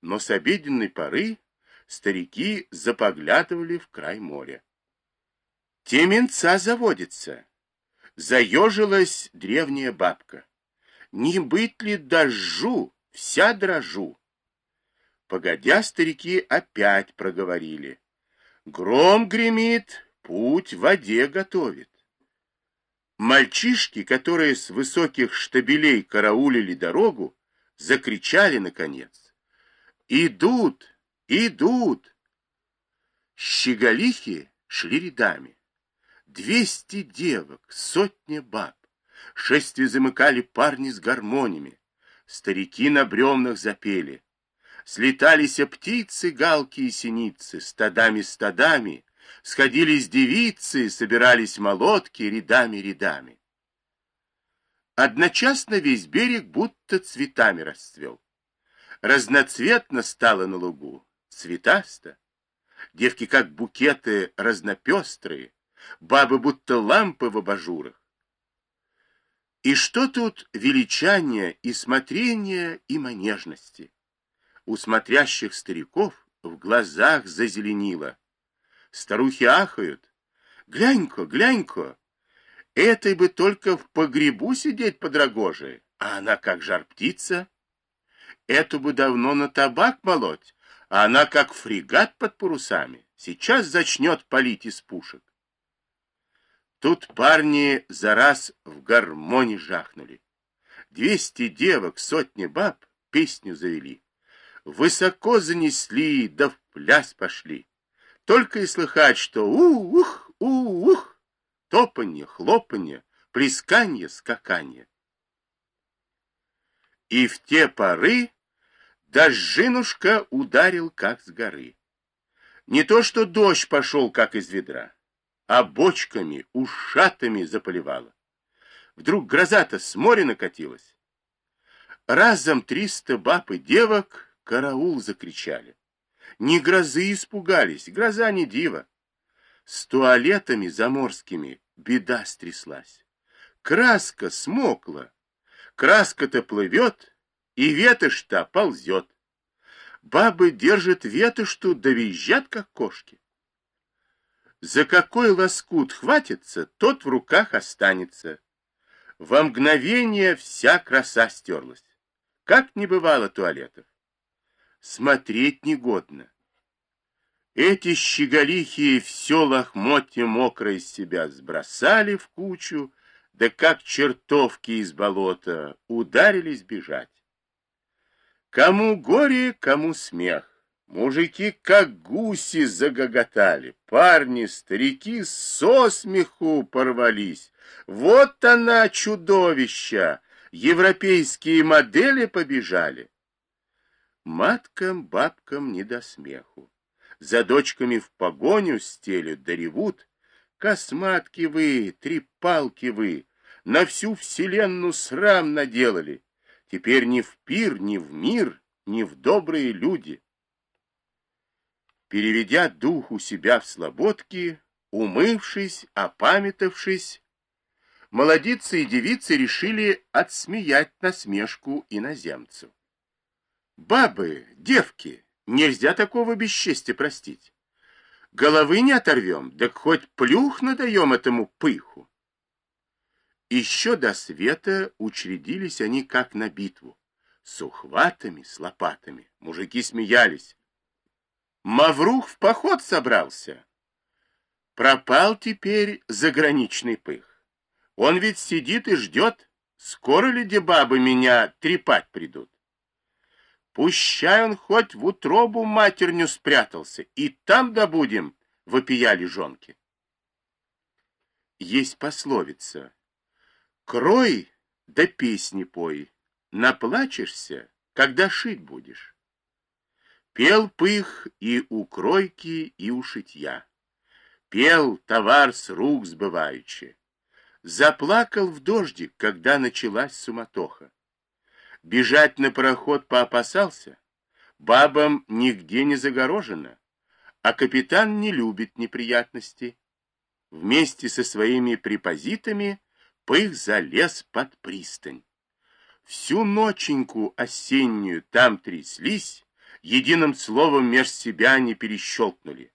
но с обеденной поры старики запоглядывали в край моря. Теменца заводится. Заежилась древняя бабка. Не быть ли дождю, вся дрожу. Погодя, старики опять проговорили. Гром гремит, путь в воде готовит. Мальчишки, которые с высоких штабелей караулили дорогу, закричали наконец. Идут, идут. Щеголихи шли рядами. 200 девок, сотня баб. Шествие замыкали парни с гармонями. Старики на бревнах запели. Слетались птицы, галки и синицы, стадами-стадами. Сходились девицы, собирались молотки рядами-рядами. Одночасно весь берег будто цветами расцвел. Разноцветно стало на лугу, цветасто. Девки как букеты разнопестрые, бабы будто лампы в абажурах. И что тут величания и смотрения и манежности? У смотрящих стариков в глазах зазеленило. Старухи ахают. Глянь-ка, глянь-ка, этой бы только в погребу сидеть под рогожей, а она как жар-птица. Эту бы давно на табак молоть, а она как фрегат под парусами. Сейчас зачнет палить из пушек. Тут парни за раз в гармоне жахнули. 200 девок, сотни баб песню завели. Высоко занесли, да в пляс пошли. Только и слыхать, что у-ух, у-ух, топанье, хлопанье, плесканье, скаканье. И в те поры дождинушка ударил, как с горы. Не то что дождь пошел, как из ведра, а бочками, ушатами заполивало. Вдруг гроза-то с моря накатилась. Разом 300 баб и девок караул закричали. Не грозы испугались, гроза не диво. С туалетами заморскими беда стряслась. Краска смокла, краска-то плывет, и ветошь-то ползет. Бабы держат ветошь-ту, да визжат, как кошки. За какой лоскут хватится, тот в руках останется. Во мгновение вся краса стерлась. Как не бывало туалетов. Смотреть негодно. Эти щеголихи все лохмотье мокрое из себя сбросали в кучу, да как чертовки из болота ударились бежать. Кому горе, кому смех. Мужики как гуси загоготали, парни, старики со смеху порвались. Вот она, чудовища! Европейские модели побежали. Маткам, бабкам не до смеху. За дочками в погоню стелют, да ревут. Косматки вы, трепалки вы, на всю вселенную срам наделали. Теперь ни в пир, ни в мир, ни в добрые люди. Переведя дух у себя в слободке, умывшись, опамятовавшись, молодицы и девицы решили отсмеять насмешку иноземцу. Бабы, девки, нельзя такого бесчестия простить. Головы не оторвем, да хоть плюх надаем этому пыху. Еще до света учредились они как на битву. С ухватами, с лопатами. Мужики смеялись. Маврух в поход собрался. Пропал теперь заграничный пых. Он ведь сидит и ждет, скоро ли де бабы меня трепать придут. Пущай он хоть в утробу матерню спрятался, и там добудем, вопияли жонки. Есть пословица. Крой да песни пой, наплачешься, когда шить будешь. Пел пых и у кройки, и у шитья. Пел товар с рук сбываючи. Заплакал в дождик, когда началась суматоха. Бежать на пароход поопасался. Бабам нигде не загорожено, а капитан не любит неприятностей. Вместе со своими препозитами пых залез под пристань. Всю ноченьку осеннюю там тряслись, единым словом меж себя не перещелкнули.